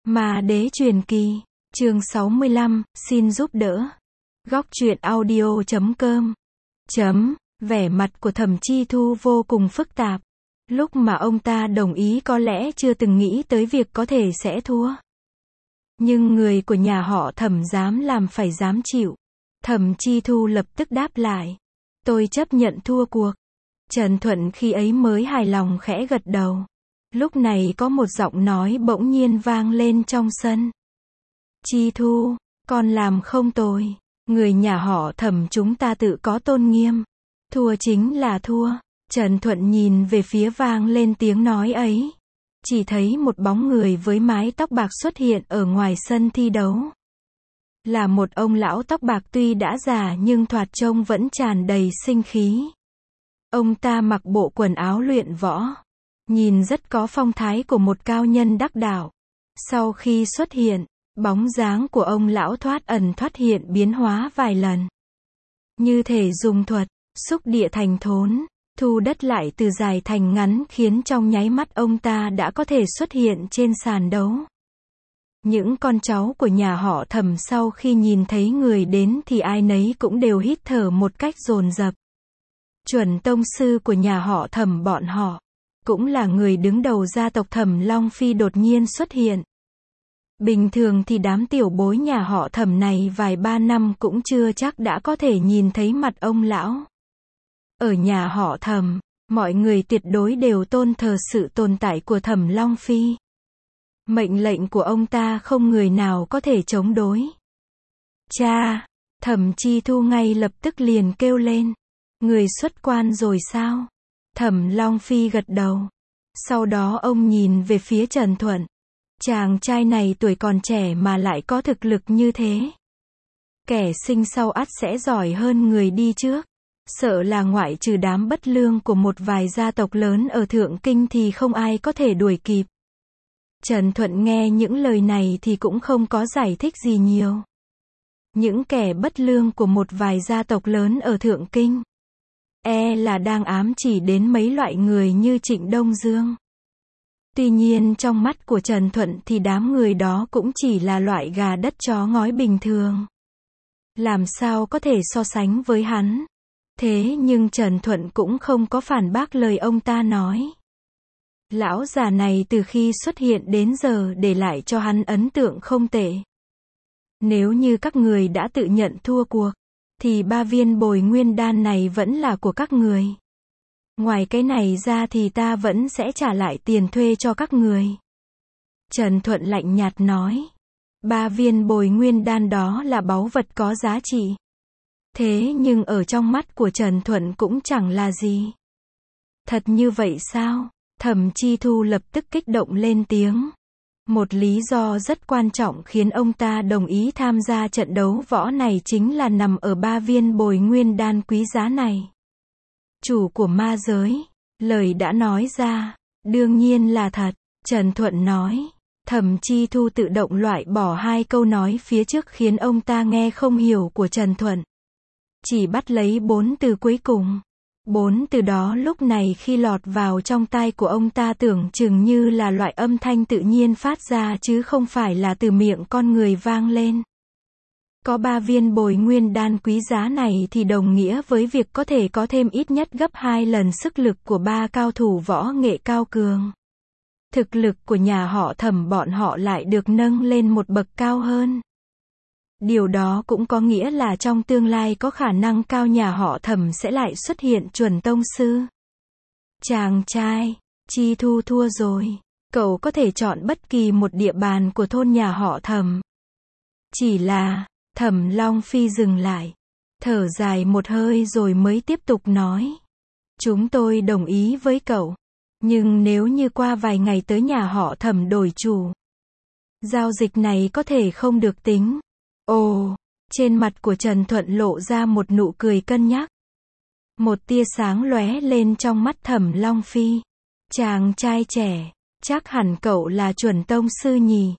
Ma đế truyền kỳ, chương 65, xin giúp đỡ. Góc truyện audio.com. Vẻ mặt của Thẩm Chi Thu vô cùng phức tạp. Lúc mà ông ta đồng ý có lẽ chưa từng nghĩ tới việc có thể sẽ thua. Nhưng người của nhà họ Thẩm dám làm phải dám chịu. Thẩm Chi Thu lập tức đáp lại. Tôi chấp nhận thua cuộc. Trần Thuận khi ấy mới hài lòng khẽ gật đầu. Lúc này có một giọng nói bỗng nhiên vang lên trong sân. Chi Thu, con làm không tồi. Người nhà họ Thẩm chúng ta tự có tôn nghiêm. Thua chính là thua. Trần Thuận nhìn về phía vang lên tiếng nói ấy. Chỉ thấy một bóng người với mái tóc bạc xuất hiện ở ngoài sân thi đấu. Là một ông lão tóc bạc tuy đã già nhưng thoạt trông vẫn tràn đầy sinh khí. Ông ta mặc bộ quần áo luyện võ. Nhìn rất có phong thái của một cao nhân đắc đạo. Sau khi xuất hiện, bóng dáng của ông lão thoát ẩn thoát hiện biến hóa vài lần. Như thể dùng thuật, xúc địa thành thốn, thu đất lại từ dài thành ngắn khiến trong nháy mắt ông ta đã có thể xuất hiện trên sàn đấu. Những con cháu của nhà họ Thẩm sau khi nhìn thấy người đến thì ai nấy cũng đều hít thở một cách dồn dập. Chuẩn tông sư của nhà họ Thẩm bọn họ, cũng là người đứng đầu gia tộc Thẩm Long Phi đột nhiên xuất hiện. Bình thường thì đám tiểu bối nhà họ Thẩm này vài ba năm cũng chưa chắc đã có thể nhìn thấy mặt ông lão. Ở nhà họ Thẩm, mọi người tuyệt đối đều tôn thờ sự tồn tại của Thẩm Long Phi. Mệnh lệnh của ông ta không người nào có thể chống đối. Cha, Thẩm Chi Thu ngay lập tức liền kêu lên. Người xuất quan rồi sao? Thẩm Long Phi gật đầu. Sau đó ông nhìn về phía Trần Thuận. Chàng trai này tuổi còn trẻ mà lại có thực lực như thế. Kẻ sinh sau ắt sẽ giỏi hơn người đi trước. Sợ là ngoại trừ đám bất lương của một vài gia tộc lớn ở Thượng Kinh thì không ai có thể đuổi kịp. Trần Thuận nghe những lời này thì cũng không có giải thích gì nhiều. Những kẻ bất lương của một vài gia tộc lớn ở Thượng Kinh là đang ám chỉ đến mấy loại người như Trịnh Đông Dương. Tuy nhiên trong mắt của Trần Thuận thì đám người đó cũng chỉ là loại gà đất chó ngói bình thường. Làm sao có thể so sánh với hắn? Thế nhưng Trần Thuận cũng không có phản bác lời ông ta nói. Lão già này từ khi xuất hiện đến giờ để lại cho hắn ấn tượng không tệ. Nếu như các người đã tự nhận thua cuộc, thì 3 viên bồi nguyên đan này vẫn là của các người. Ngoài cái này ra thì ta vẫn sẽ trả lại tiền thuê cho các người. Trần Thuận lạnh nhạt nói. 3 viên bồi nguyên đan đó là báu vật có giá trị. Thế nhưng ở trong mắt của Trần Thuận cũng chẳng là gì. Thật như vậy sao? Thẩm Chi Thu lập tức kích động lên tiếng. Một lý do rất quan trọng khiến ông ta đồng ý tham gia trận đấu võ này chính là nằm ở 3 viên bồi nguyên đan quý giá này. Chủ của ma giới, lời đã nói ra, đương nhiên là thật, Trần Thuận nói. Thẩm Chi Thu tự động loại bỏ 2 câu nói phía trước khiến ông ta nghe không hiểu của Trần Thuận. Chỉ bắt lấy 4 từ cuối cùng. 4 từ đó lúc này khi lọt vào trong tai của ông ta tưởng chừng như là loại âm thanh tự nhiên phát ra chứ không phải là từ miệng con người vang lên. Có 3 viên bồi nguyên đan quý giá này thì đồng nghĩa với việc có thể có thêm ít nhất gấp 2 lần sức lực của 3 cao thủ võ nghệ cao cường. Thực lực của nhà họ Thẩm bọn họ lại được nâng lên một bậc cao hơn. Điều đó cũng có nghĩa là trong tương lai có khả năng cao nhà họ Thẩm sẽ lại xuất hiện chuẩn tông sư. Chàng trai, Chi Thu thua rồi. Cậu có thể chọn bất kỳ một địa bàn của thôn nhà họ Thẩm. Chỉ là, Thẩm Long Phi dừng lại. Thở dài một hơi rồi mới tiếp tục nói. Chúng tôi đồng ý với cậu. Nhưng nếu như qua vài ngày tới nhà họ Thẩm đổi chủ, giao dịch này có thể không được tính. Ồ, trên mặt của Trần Thuận lộ ra một nụ cười cân nhắc. Một tia sáng lóe lên trong mắt Thẩm Long Phi. Chàng trai trẻ, chắc hẳn cậu là chuẩn tông sư nhỉ?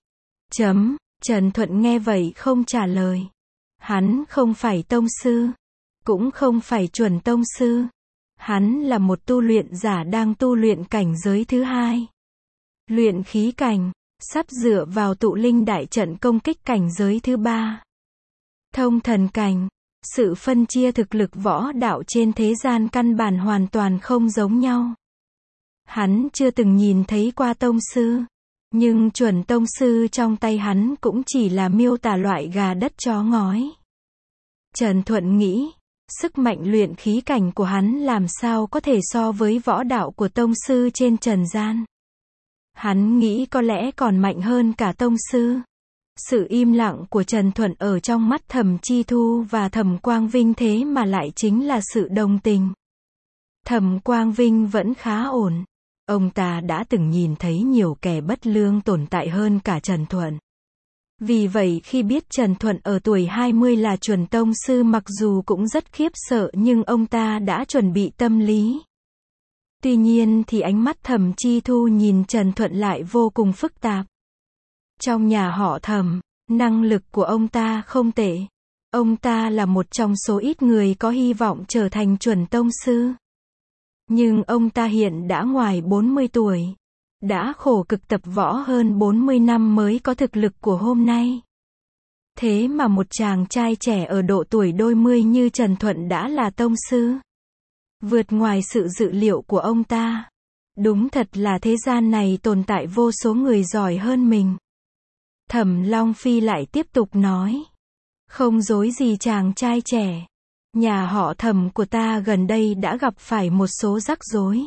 Trần Thuận nghe vậy không trả lời. Hắn không phải tông sư, cũng không phải chuẩn tông sư. Hắn là một tu luyện giả đang tu luyện cảnh giới thứ 2. Luyện khí cảnh. sắp dựa vào tụ linh đại trận công kích cảnh giới thứ 3. Thông thần cảnh. Sự phân chia thực lực võ đạo trên thế gian căn bản hoàn toàn không giống nhau. Hắn chưa từng nhìn thấy qua tông sư, nhưng chuẩn tông sư trong tay hắn cũng chỉ là miêu tả loại gà đất chó ngói. Trần Thuận nghĩ, sức mạnh luyện khí cảnh của hắn làm sao có thể so với võ đạo của tông sư trên trần gian. Hắn nghĩ có lẽ còn mạnh hơn cả tông sư. Sự im lặng của Trần Thuận ở trong mắt Thẩm Chi Thu và Thẩm Quang Vinh thế mà lại chính là sự đồng tình. Thẩm Quang Vinh vẫn khá ổn. Ông ta đã từng nhìn thấy nhiều kẻ bất lương tồn tại hơn cả Trần Thuận. Vì vậy khi biết Trần Thuận ở tuổi 20 là chuẩn tông sư mặc dù cũng rất khiếp sợ nhưng ông ta đã chuẩn bị tâm lý. Tuy nhiên thì ánh mắt Thẩm Chi Thu nhìn Trần Thuận lại vô cùng phức tạp. Trong nhà họ Thẩm, năng lực của ông ta không tệ. Ông ta là một trong số ít người có hy vọng trở thành chuẩn tông sư. Nhưng ông ta hiện đã ngoài 40 tuổi. Đã khổ cực tập võ hơn 40 năm mới có thực lực của hôm nay. Thế mà một chàng trai trẻ ở độ tuổi đôi mươi như Trần Thuận đã là tông sư. Vượt ngoài sự dự liệu của ông ta. Đúng thật là thế gian này tồn tại vô số người giỏi hơn mình. Thẩm Long Phi lại tiếp tục nói. Không dối gì chàng trai trẻ. Nhà họ Thẩm của ta gần đây đã gặp phải một số rắc rối.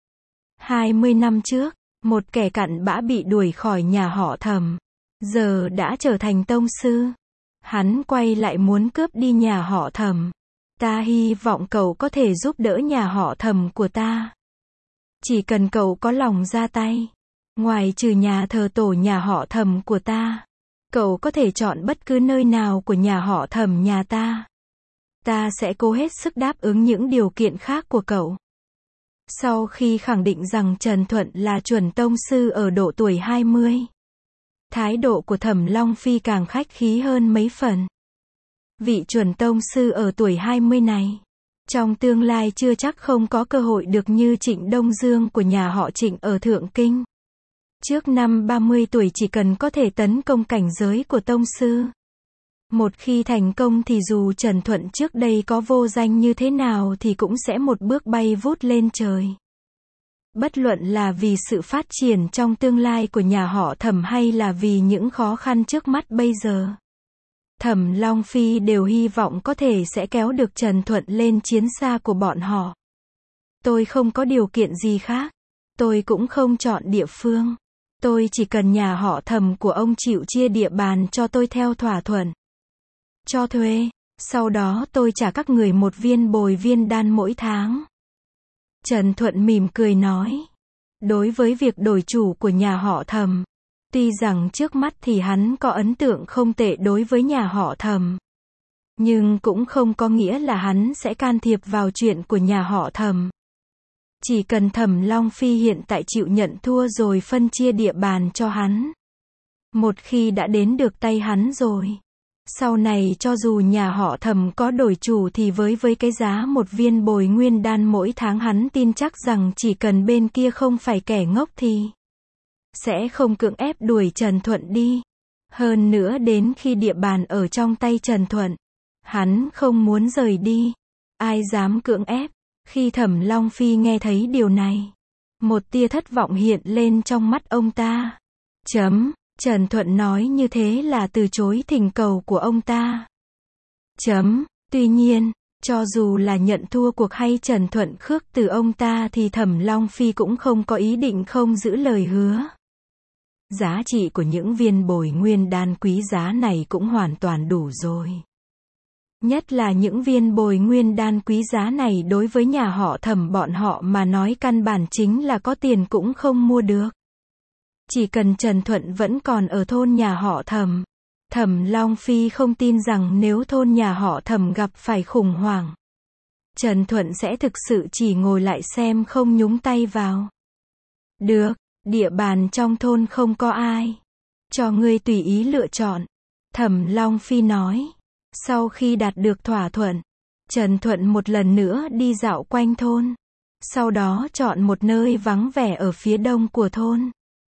20 năm trước, một kẻ cặn bã bị đuổi khỏi nhà họ Thẩm. Giờ đã trở thành tông sư. Hắn quay lại muốn cướp đi nhà họ Thẩm. Ta hy vọng cậu có thể giúp đỡ nhà họ Thẩm của ta. Chỉ cần cậu có lòng ra tay. Ngoài trừ nhà thờ tổ nhà họ Thẩm của ta, cậu có thể chọn bất cứ nơi nào của nhà họ Thẩm nhà ta. Ta sẽ cố hết sức đáp ứng những điều kiện khác của cậu. Sau khi khẳng định rằng Trần Thuận là chuẩn tông sư ở độ tuổi 20, thái độ của Thẩm Long Phi càng khách khí hơn mấy phần. Vị chuẩn tông sư ở tuổi 20 này, trong tương lai chưa chắc không có cơ hội được như Trịnh Đông Dương của nhà họ Trịnh ở Thượng Kinh. Trước năm 30 tuổi chỉ cần có thể tấn công cảnh giới của tông sư. Một khi thành công thì dù Trần Thuận trước đây có vô danh như thế nào thì cũng sẽ một bước bay vút lên trời. Bất luận là vì sự phát triển trong tương lai của nhà họ Thẩm hay là vì những khó khăn trước mắt bây giờ, Thẩm Long Phi đều hy vọng có thể sẽ kéo được Trần Thuận lên chiến xa của bọn họ. Tôi không có điều kiện gì khác. Tôi cũng không chọn địa phương. Tôi chỉ cần nhà họ Thẩm của ông chịu chia địa bàn cho tôi theo thỏa thuận. Cho thuê. Sau đó tôi trả các người một viên bồi viên đan mỗi tháng. Trần Thuận mỉm cười nói. Đối với việc đổi chủ của nhà họ Thẩm, tuy rằng trước mắt thì hắn có ấn tượng không tệ đối với nhà họ Thẩm, nhưng cũng không có nghĩa là hắn sẽ can thiệp vào chuyện của nhà họ Thẩm. Chỉ cần Thẩm Long Phi hiện tại chịu nhận thua rồi phân chia địa bàn cho hắn. Một khi đã đến được tay hắn rồi, sau này cho dù nhà họ Thẩm có đổi chủ thì với cái giá một viên bồi nguyên đan mỗi tháng hắn tin chắc rằng chỉ cần bên kia không phải kẻ ngốc thì sẽ không cưỡng ép đuổi Trần Thuận đi. Hơn nữa đến khi địa bàn ở trong tay Trần Thuận, hắn không muốn rời đi. Ai dám cưỡng ép? Khi Thẩm Long Phi nghe thấy điều này, một tia thất vọng hiện lên trong mắt ông ta. Trần Thuận nói như thế là từ chối thỉnh cầu của ông ta. Tuy nhiên, cho dù là nhận thua cuộc hay Trần Thuận khước từ ông ta thì Thẩm Long Phi cũng không có ý định không giữ lời hứa. Giá trị của những viên bồi nguyên đan quý giá này cũng hoàn toàn đủ rồi. Nhất là những viên bồi nguyên đan quý giá này đối với nhà họ Thẩm bọn họ mà nói căn bản chính là có tiền cũng không mua được. Chỉ cần Trần Thuận vẫn còn ở thôn nhà họ Thẩm, Thẩm Long Phi không tin rằng nếu thôn nhà họ Thẩm gặp phải khủng hoảng, Trần Thuận sẽ thực sự chỉ ngồi lại xem không nhúng tay vào. Được, địa bàn trong thôn không có ai. Cho ngươi tùy ý lựa chọn. Thẩm Long Phi nói. Sau khi đạt được thỏa thuận, Trần Thuận một lần nữa đi dạo quanh thôn. Sau đó chọn một nơi vắng vẻ ở phía đông của thôn.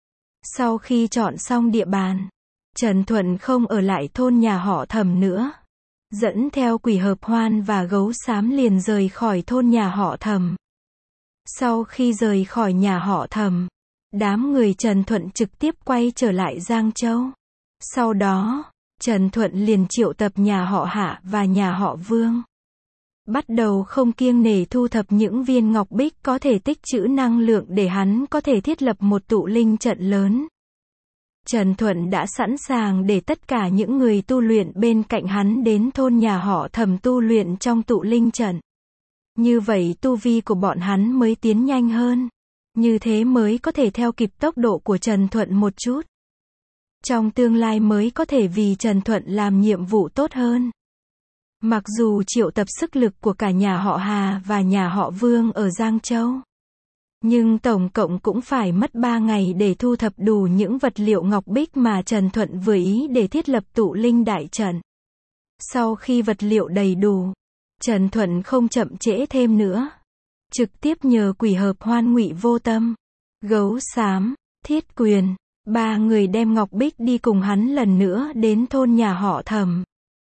Sau khi chọn xong địa bàn, Trần Thuận không ở lại thôn nhà họ Thẩm nữa. Dẫn theo Quỷ Hợp Hoan và Gấu Xám liền rời khỏi thôn nhà họ Thẩm. Sau khi rời khỏi nhà họ Thẩm, đám người Trần Thuận trực tiếp quay trở lại Giang Châu. Sau đó, Trần Thuận liền triệu tập nhà họ Hạ và nhà họ Vương. Bắt đầu không kiêng nể thu thập những viên ngọc bích có thể tích trữ năng lượng để hắn có thể thiết lập một tụ linh trận lớn. Trần Thuận đã sẵn sàng để tất cả những người tu luyện bên cạnh hắn đến thôn nhà họ Thẩm tu luyện trong tụ linh trận. Như vậy tu vi của bọn hắn mới tiến nhanh hơn. Như thế mới có thể theo kịp tốc độ của Trần Thuận một chút. Trong tương lai mới có thể vì Trần Thuận làm nhiệm vụ tốt hơn. Mặc dù triệu tập sức lực của cả nhà họ Hà và nhà họ Vương ở Giang Châu, nhưng tổng cộng cũng phải mất 3 ngày để thu thập đủ những vật liệu ngọc bích mà Trần Thuận vừa ý để thiết lập tụ linh đại trận. Sau khi vật liệu đầy đủ, Trần Thuận không chậm trễ thêm nữa. Trực tiếp nhờ Quỷ Hợp Hoan, Ngụy Vô Tâm, Gấu Xám, Thiết Quyền, 3 người đem ngọc bích đi cùng hắn lần nữa đến thôn nhà họ Thẩm.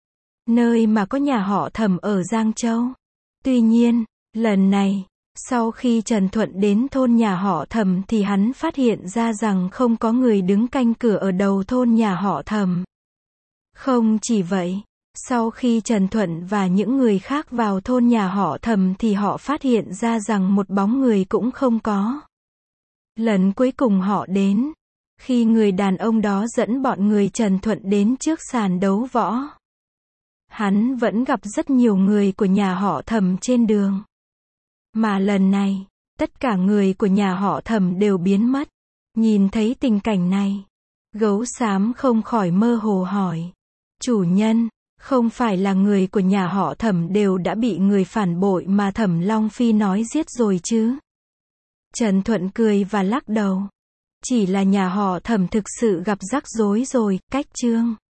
Nơi mà có nhà họ Thẩm ở Giang Châu. Tuy nhiên, lần này, sau khi Trần Thuận đến thôn nhà họ Thẩm thì hắn phát hiện ra rằng không có người đứng canh cửa ở đầu thôn nhà họ Thẩm. Không chỉ vậy, sau khi Trần Thuận và những người khác vào thôn nhà họ Thẩm thì họ phát hiện ra rằng một bóng người cũng không có. Lần cuối cùng họ đến, khi người đàn ông đó dẫn bọn người Trần Thuận đến trước sàn đấu võ. Hắn vẫn gặp rất nhiều người của nhà họ Thẩm trên đường. Mà lần này, tất cả người của nhà họ Thẩm đều biến mất. Nhìn thấy tình cảnh này, Gấu Xám không khỏi mơ hồ hỏi. Chủ nhân, không phải là người của nhà họ Thẩm đều đã bị người phản bội mà Thẩm Long Phi nói giết rồi chứ? Trần Thuận cười và lắc đầu. Chỉ là nhà họ Thẩm thực sự gặp rắc rối rồi, cách chương.